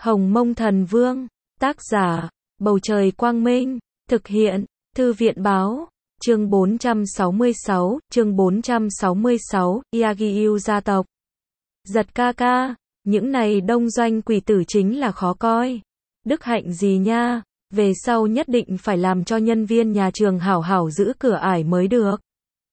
Hồng Mông Thần Vương, tác giả, Bầu Trời Quang Minh, thực hiện, Thư viện Báo, chương 466, Yagyu gia tộc. Giật ca ca, những này đông doanh quỷ tử chính là khó coi. Đức hạnh gì nha, về sau nhất định phải làm cho nhân viên nhà trường hảo hảo giữ cửa ải mới được.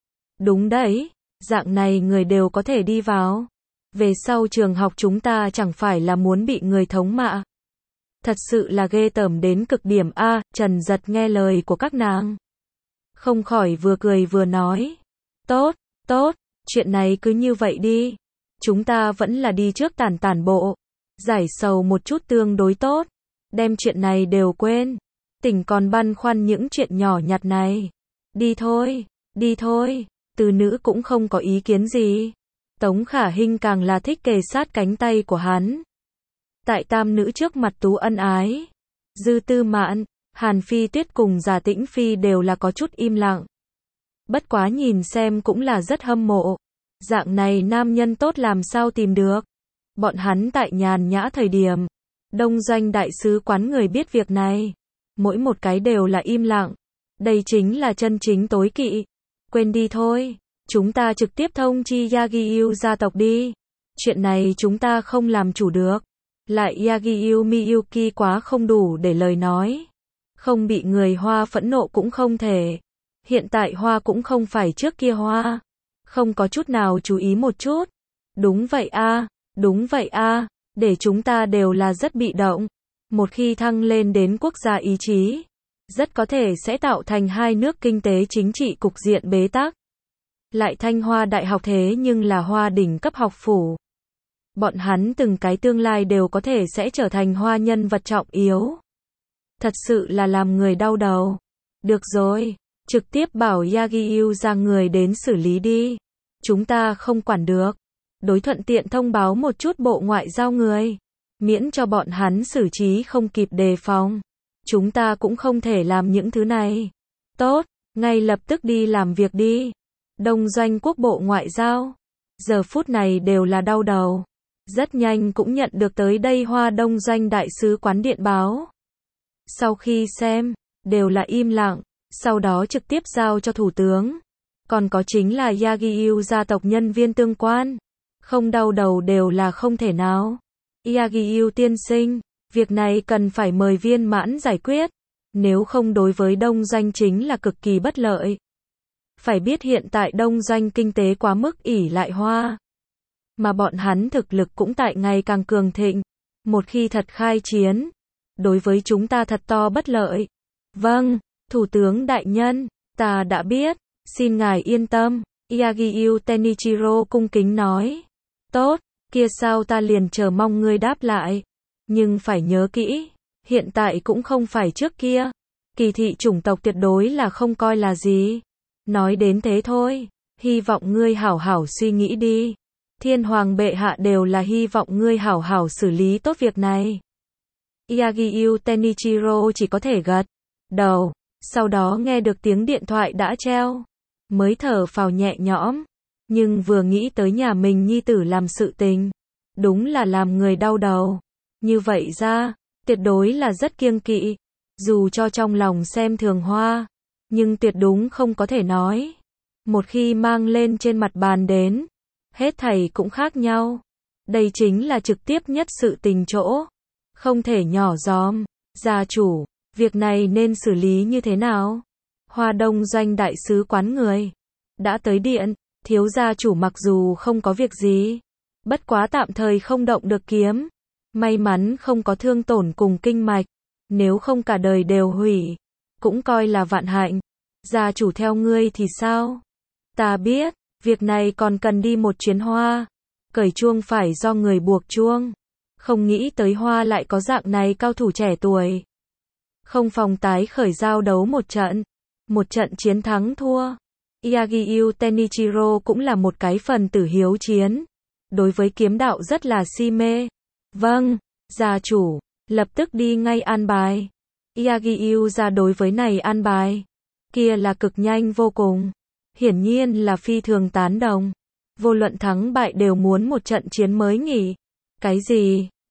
Đúng đấy, dạng này người đều có thể đi vào. Về sau trường học chúng ta chẳng phải là muốn bị người thống mạ. Thật sự là ghê tởm đến cực điểm a. Trần Giật nghe lời của các nàng, không khỏi vừa cười vừa nói. Tốt, tốt, chuyện này cứ như vậy đi. Chúng ta vẫn là đi trước tản bộ. Giải sầu một chút tương đối tốt. Đem chuyện này đều quên. Tỉnh còn băn khoăn những chuyện nhỏ nhặt này. Đi thôi, đi thôi. Từ nữ cũng không có ý kiến gì. Tống Khả Hinh càng là thích kề sát cánh tay của hắn. Tại tam nữ trước mặt tú ân ái. Dư Tư Mạn, Hàn Phi Tuyết cùng Giả Tĩnh Phi đều là có chút im lặng. Bất quá nhìn xem cũng là rất hâm mộ. Dạng này nam nhân tốt làm sao tìm được. Bọn hắn tại nhàn nhã thời điểm, đông doanh đại sứ quán người biết việc này. Mỗi một cái đều là im lặng. Đây chính là chân chính tối kỵ. Quên đi thôi. Chúng ta trực tiếp thông chi Yagyu gia tộc đi. Chuyện này chúng ta không làm chủ được. Lại Yagyu Miyuki quá không đủ để lời nói. Không bị người Hoa phẫn nộ cũng không thể. Hiện tại Hoa cũng không phải trước kia Hoa. Không có chút nào chú ý một chút. Đúng vậy a, đúng vậy a, để chúng ta đều là rất bị động. Một khi thăng lên đến quốc gia ý chí, rất có thể sẽ tạo thành hai nước kinh tế chính trị cục diện bế tắc. Lại Thanh Hoa Đại học thế nhưng là Hoa đỉnh cấp học phủ. Bọn hắn từng cái tương lai đều có thể sẽ trở thành Hoa nhân vật trọng yếu. Thật sự là làm người đau đầu. Được rồi, trực tiếp bảo Yagyu ra người đến xử lý đi. Chúng ta không quản được. Đối thuận tiện thông báo một chút bộ ngoại giao người. Miễn cho bọn hắn xử trí không kịp đề phòng. Chúng ta cũng không thể làm những thứ này. Tốt, ngay lập tức đi làm việc đi. Đông doanh quốc bộ ngoại giao. Giờ phút này đều là đau đầu. Rất nhanh cũng nhận được tới đây Hoa đông doanh đại sứ quán điện báo. Sau khi xem, đều là im lặng. Sau đó trực tiếp giao cho thủ tướng. Còn có chính là Yagyu gia tộc nhân viên tương quan. Không đau đầu đều là không thể nào. Yagyu tiên sinh, việc này cần phải mời Viên Mãn giải quyết. Nếu không đối với đông doanh chính là cực kỳ bất lợi. Phải biết hiện tại đông doanh kinh tế quá mức ỷ lại Hoa. Mà bọn hắn thực lực cũng tại ngày càng cường thịnh. Một khi thật khai chiến, đối với chúng ta thật to bất lợi. Vâng, Thủ tướng đại nhân, ta đã biết, xin ngài yên tâm. Yagyu Tenichiro cung kính nói. Tốt, kia sao ta liền chờ mong ngươi đáp lại. Nhưng phải nhớ kỹ, hiện tại cũng không phải trước kia. Kỳ thị chủng tộc tuyệt đối là không coi là gì. Nói đến thế thôi, hy vọng ngươi hảo hảo suy nghĩ đi. Thiên hoàng bệ hạ đều là hy vọng ngươi hảo hảo xử lý tốt việc này. Yagyu Tenichiro chỉ có thể gật đầu, sau đó nghe được tiếng điện thoại đã treo, mới thở phào nhẹ nhõm. Nhưng vừa nghĩ tới nhà mình nhi tử làm sự tình, đúng là làm người đau đầu. Như vậy ra, tuyệt đối là rất kiêng kỵ. Dù cho trong lòng xem thường Hoa, nhưng tuyệt đúng không có thể nói. Một khi mang lên trên mặt bàn đến, hết thảy cũng khác nhau. Đây chính là trực tiếp nhất sự tình chỗ. Không thể nhỏ giọm. Gia chủ, việc này nên xử lý như thế nào? Hoa đông doanh đại sứ quán người đã tới điện. Thiếu gia chủ mặc dù không có việc gì, bất quá tạm thời không động được kiếm. May mắn không có thương tổn cùng kinh mạch. Nếu không cả đời đều hủy, cũng coi là vạn hạnh. Gia chủ theo ngươi thì sao? Ta biết, việc này còn cần đi một chuyến Hoa. Cởi chuông phải do người buộc chuông. Không nghĩ tới Hoa lại có dạng này cao thủ trẻ tuổi. Không phòng tái khởi giao đấu một trận. Một trận chiến thắng thua. Yagyu Tenichiro cũng là một cái phần tử hiếu chiến. Đối với kiếm đạo rất là si mê. Vâng, gia chủ, lập tức đi ngay an bài. Yagyu ra đối với này an bài. Kia là cực nhanh vô cùng. Hiển nhiên là phi thường tán đồng. Vô luận thắng bại đều muốn một trận chiến mới nghỉ. Cái gì?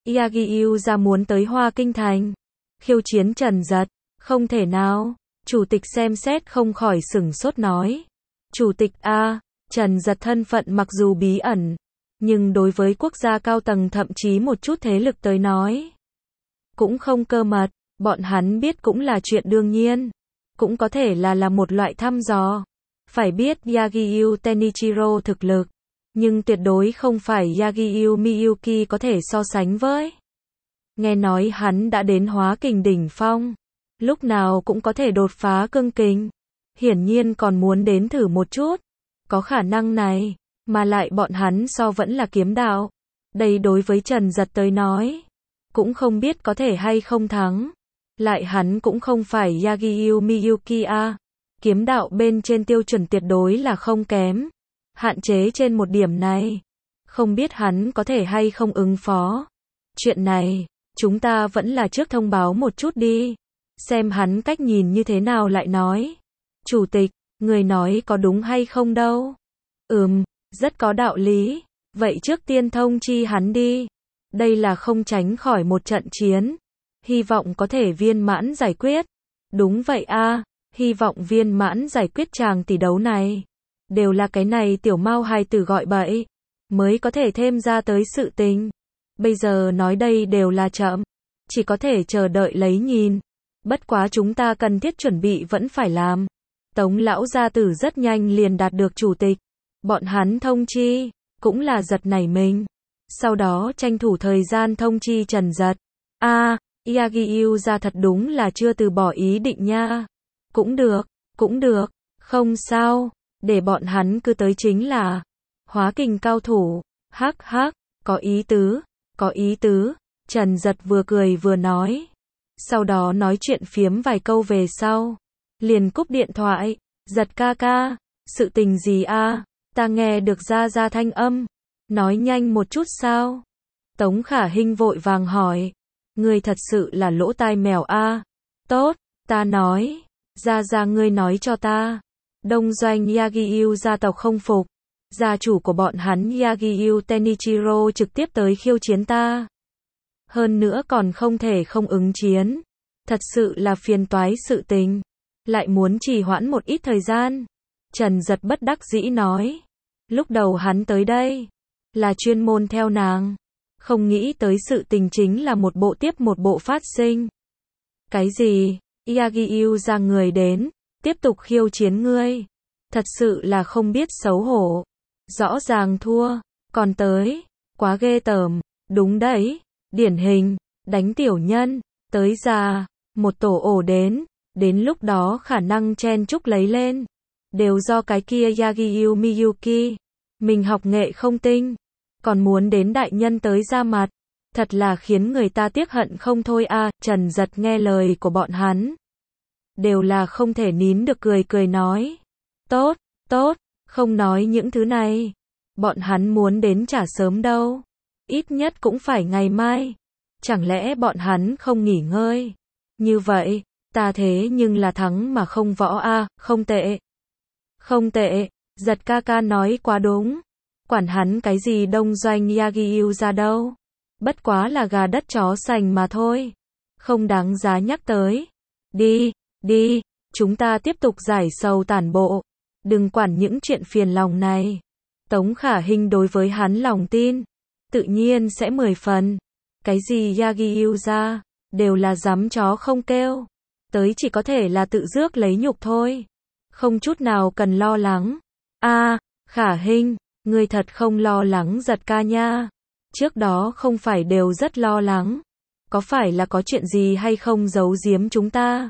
Yagyu ra muốn tới Hoa Kinh Thành. Khiêu chiến Trần Dật. Không thể nào. Chủ tịch xem xét không khỏi sửng sốt nói. Chủ tịch a, Trần Dật thân phận mặc dù bí ẩn, nhưng đối với quốc gia cao tầng thậm chí một chút thế lực tới nói, cũng không cơ mật, bọn hắn biết cũng là chuyện đương nhiên. Cũng có thể là một loại thăm dò. Phải biết Yagyu Tenichiro thực lực, nhưng tuyệt đối không phải Yagyu Miyuki có thể so sánh với. Nghe nói hắn đã đến Hóa Kình đỉnh phong, lúc nào cũng có thể đột phá cương kình. Hiển nhiên còn muốn đến thử một chút. Có khả năng này, mà lại bọn hắn so vẫn là kiếm đạo. Đây đối với Trần Dật tới nói, cũng không biết có thể hay không thắng. Lại hắn cũng không phải Yagyu Miyuki a. Kiếm đạo bên trên tiêu chuẩn tuyệt đối là không kém. Hạn chế trên một điểm này, không biết hắn có thể hay không ứng phó. Chuyện này, chúng ta vẫn là trước thông báo một chút đi. Xem hắn cách nhìn như thế nào lại nói. Chủ tịch, người nói có đúng hay không đâu. Rất có đạo lý. Vậy trước tiên thông chi hắn đi. Đây là không tránh khỏi một trận chiến. Hy vọng có thể viên mãn giải quyết. Đúng vậy a, hy vọng viên mãn giải quyết tràng tỷ đấu này. Đều là cái này tiểu mao hài tử gọi bậy, mới có thể thêm ra tới sự tình. Bây giờ nói đây đều là chậm. Chỉ có thể chờ đợi lấy nhìn. Bất quá chúng ta cần thiết chuẩn bị vẫn phải làm. Tống lão gia tử rất nhanh liền đạt được chủ tịch. Bọn hắn thông chi, cũng là giật nảy mình. Sau đó tranh thủ thời gian thông chi Trần Dật. Yagyu ra thật đúng là chưa từ bỏ ý định nha. Cũng được, không sao, để bọn hắn cứ tới chính là. Hóa Kình cao thủ, hắc, có ý tứ, Trần Dật vừa cười vừa nói. Sau đó nói chuyện phiếm vài câu về sau. Liền cúp điện thoại. Dật ca ca, sự tình gì a? Ta nghe được ra thanh âm. Nói nhanh một chút sao? Tống Khả Hinh vội vàng hỏi. Ngươi thật sự là lỗ tai mèo a. Tốt, ta nói. Ra ngươi nói cho ta. Đông doanh Yagyu gia tộc không phục. Gia chủ của bọn hắn Yagyu Tenichiro trực tiếp tới khiêu chiến ta. Hơn nữa còn không thể không ứng chiến. Thật sự là phiền toái sự tình. Lại muốn trì hoãn một ít thời gian. Trần Dật bất đắc dĩ nói. Lúc đầu hắn tới đây là chuyên môn theo nàng. Không nghĩ tới sự tình chính là một bộ tiếp một bộ phát sinh. Cái gì? Yagyu ra người đến, tiếp tục khiêu chiến ngươi. Thật sự là không biết xấu hổ. Rõ ràng thua, còn tới. Quá ghê tởm. Đúng đấy, điển hình, đánh tiểu nhân, tới già, một tổ ổ đến. Đến lúc đó khả năng chen chúc lấy lên. Đều do cái kia Yagyu Miyuki. Mình học nghệ không tinh. Còn muốn đến đại nhân tới ra mặt. Thật là khiến người ta tiếc hận không thôi a. Trần Dật nghe lời của bọn hắn. Đều là không thể nín được cười nói. Tốt, không nói những thứ này. Bọn hắn muốn đến chả sớm đâu. Ít nhất cũng phải ngày mai. Chẳng lẽ bọn hắn không nghỉ ngơi? Như vậy, ta thế nhưng là thắng mà không võ a, không tệ. Không tệ, Dật ca ca nói quá đúng. Quản hắn cái gì đông doanh Yagyu ra đâu. Bất quá là gà đất chó sành mà thôi. Không đáng giá nhắc tới. Đi, chúng ta tiếp tục giải sầu tản bộ. Đừng quản những chuyện phiền lòng này. Tống Khả Hinh đối với hắn lòng tin. Tự nhiên sẽ 10 phần. Cái gì Yagyu ra, đều là dám chó không kêu. Tới chỉ có thể là tự rước lấy nhục thôi. Không chút nào cần lo lắng. Khả Hinh, ngươi thật không lo lắng Dật ca nha. Trước đó không phải đều rất lo lắng. Có phải là có chuyện gì hay không giấu giếm chúng ta?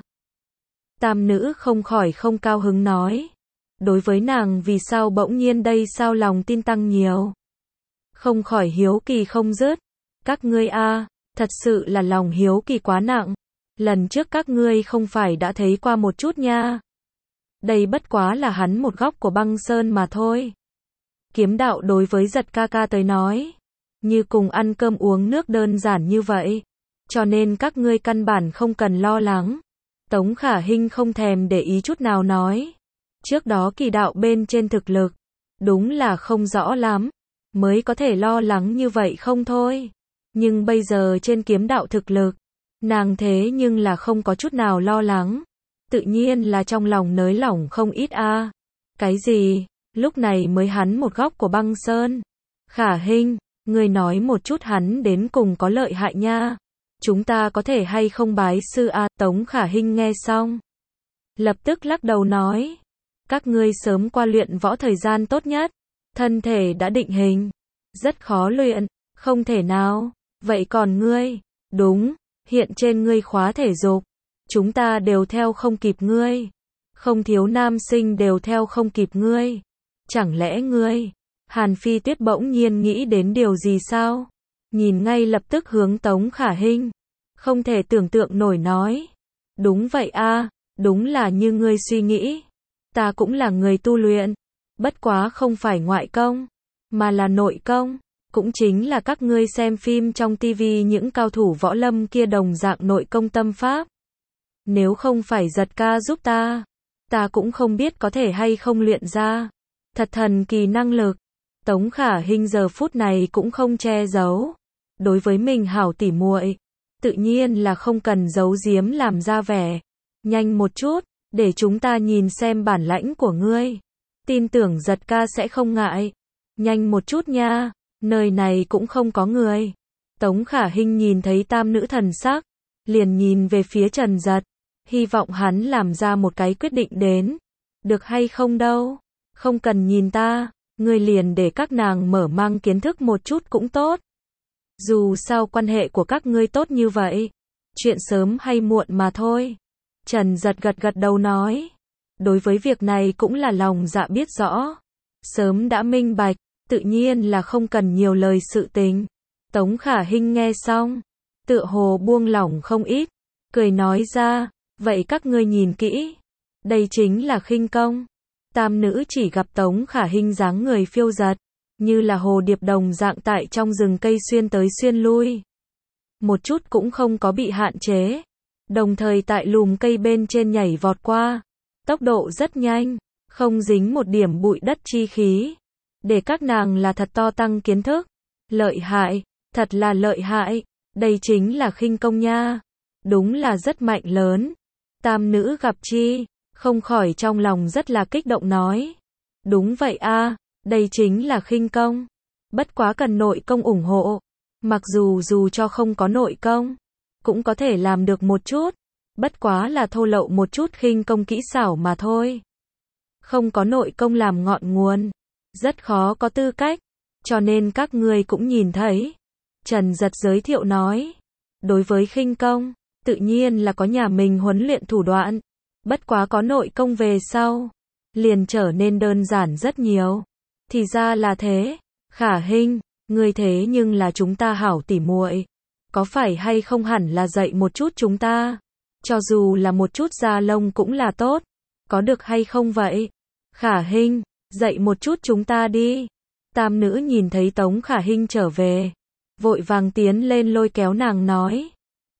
Tam nữ không khỏi không cao hứng nói. Đối với nàng vì sao bỗng nhiên đây sao lòng tin tăng nhiều. Không khỏi hiếu kỳ không dứt. Các ngươi thật sự là lòng hiếu kỳ quá nặng. Lần trước các ngươi không phải đã thấy qua một chút nha. Đây bất quá là hắn một góc của băng sơn mà thôi. Kiếm đạo đối với Dật ca ca tới nói. Như cùng ăn cơm uống nước đơn giản như vậy. Cho nên các ngươi căn bản không cần lo lắng. Tống Khả Hinh không thèm để ý chút nào nói. Trước đó kỳ đạo bên trên thực lực. Đúng là không rõ lắm. Mới có thể lo lắng như vậy không thôi. Nhưng bây giờ trên kiếm đạo thực lực, nàng thế nhưng là không có chút nào lo lắng. Tự nhiên là trong lòng nới lỏng không ít a. Cái gì? Lúc này mới hắn một góc của băng sơn. Khả Hinh, ngươi nói một chút hắn đến cùng có lợi hại nha. Chúng ta có thể hay không bái sư a? Tống Khả Hinh nghe xong, lập tức lắc đầu nói. Các ngươi sớm qua luyện võ thời gian tốt nhất. Thân thể đã định hình. Rất khó luyện. Không thể nào. Vậy còn ngươi? Đúng. Hiện trên ngươi khóa thể dục. Chúng ta đều theo không kịp ngươi. Không thiếu nam sinh đều theo không kịp ngươi. Chẳng lẽ ngươi? Hàn Phi Tuyết bỗng nhiên nghĩ đến điều gì sao? Nhìn ngay lập tức hướng Tống Khả Hinh. Không thể tưởng tượng nổi nói. Đúng vậy a, đúng là như ngươi suy nghĩ. Ta cũng là người tu luyện. Bất quá không phải ngoại công, mà là nội công. Cũng chính là các ngươi xem phim trong tivi những cao thủ võ lâm kia đồng dạng nội công tâm pháp. Nếu không phải giật ca giúp ta cũng không biết có thể hay không luyện ra. Thật thần kỳ năng lực. Tống Khả Hinh giờ phút này cũng không che giấu. Đối với mình hảo tỉ muội, tự nhiên là không cần giấu giếm làm ra vẻ. Nhanh một chút, để chúng ta nhìn xem bản lãnh của ngươi. Tin tưởng giật ca sẽ không ngại. Nhanh một chút nha, nơi này cũng không có người. Tống Khả Hinh nhìn thấy tam nữ thần sắc, liền nhìn về phía Trần Giật. Hy vọng hắn làm ra một cái quyết định đến. Được hay không đâu. Không cần nhìn ta, ngươi liền để các nàng mở mang kiến thức một chút cũng tốt. Dù sao quan hệ của các ngươi tốt như vậy, chuyện sớm hay muộn mà thôi. Trần Giật gật gật đầu nói. Đối với việc này cũng là lòng dạ biết rõ. Sớm đã minh bạch, tự nhiên là không cần nhiều lời sự tình. Tống Khả Hinh nghe xong, tựa hồ buông lỏng không ít, cười nói ra, vậy các ngươi nhìn kỹ. Đây chính là khinh công. Tam nữ chỉ gặp Tống Khả Hinh dáng người phiêu dật, như là hồ điệp đồng dạng tại trong rừng cây xuyên tới xuyên lui. Một chút cũng không có bị hạn chế. Đồng thời tại lùm cây bên trên nhảy vọt qua. Tốc độ rất nhanh, không dính một điểm bụi đất chi khí. Để các nàng là thật to tăng kiến thức. Lợi hại, thật là lợi hại. Đây chính là khinh công nha. Đúng là rất mạnh lớn. Tam nữ gặp chi, không khỏi trong lòng rất là kích động nói. Đúng vậy a, đây chính là khinh công. Bất quá cần nội công ủng hộ. Mặc dù cho không có nội công, cũng có thể làm được một chút. Bất quá là thô lậu một chút khinh công kỹ xảo mà thôi. Không có nội công làm ngọn nguồn, rất khó có tư cách. Cho nên các ngươi cũng nhìn thấy. Trần Giật giới thiệu nói. Đối với khinh công, tự nhiên là có nhà mình huấn luyện thủ đoạn. Bất quá có nội công về sau, liền trở nên đơn giản rất nhiều. Thì ra là thế. Khả Hinh, ngươi thế nhưng là chúng ta hảo tỉ muội, có phải hay không hẳn là dạy một chút chúng ta? Cho dù là một chút da lông cũng là tốt. Có được hay không vậy? Khả Hinh, dạy một chút chúng ta đi. Tam nữ nhìn thấy Tống Khả Hinh trở về, vội vàng tiến lên lôi kéo nàng nói.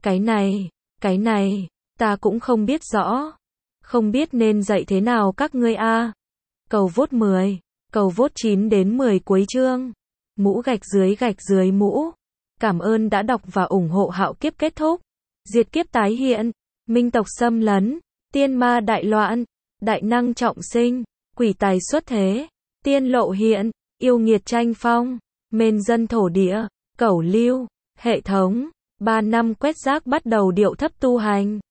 Cái này, ta cũng không biết rõ. Không biết nên dạy thế nào các ngươi a. Cầu vote 10, cầu vote 9 đến 10 cuối chương. Mũ gạch dưới mũ. Cảm ơn đã đọc và ủng hộ Hạo Kiếp kết thúc. Diệt kiếp tái hiện. Minh tộc xâm lấn. Tiên ma đại loạn. Đại năng trọng sinh. Quỷ tài xuất thế. Tiên lộ hiện. Yêu nghiệt tranh phong. Mên dân thổ địa. Cẩu lưu. Hệ thống. 3 năm quét rác bắt đầu điệu thấp tu hành.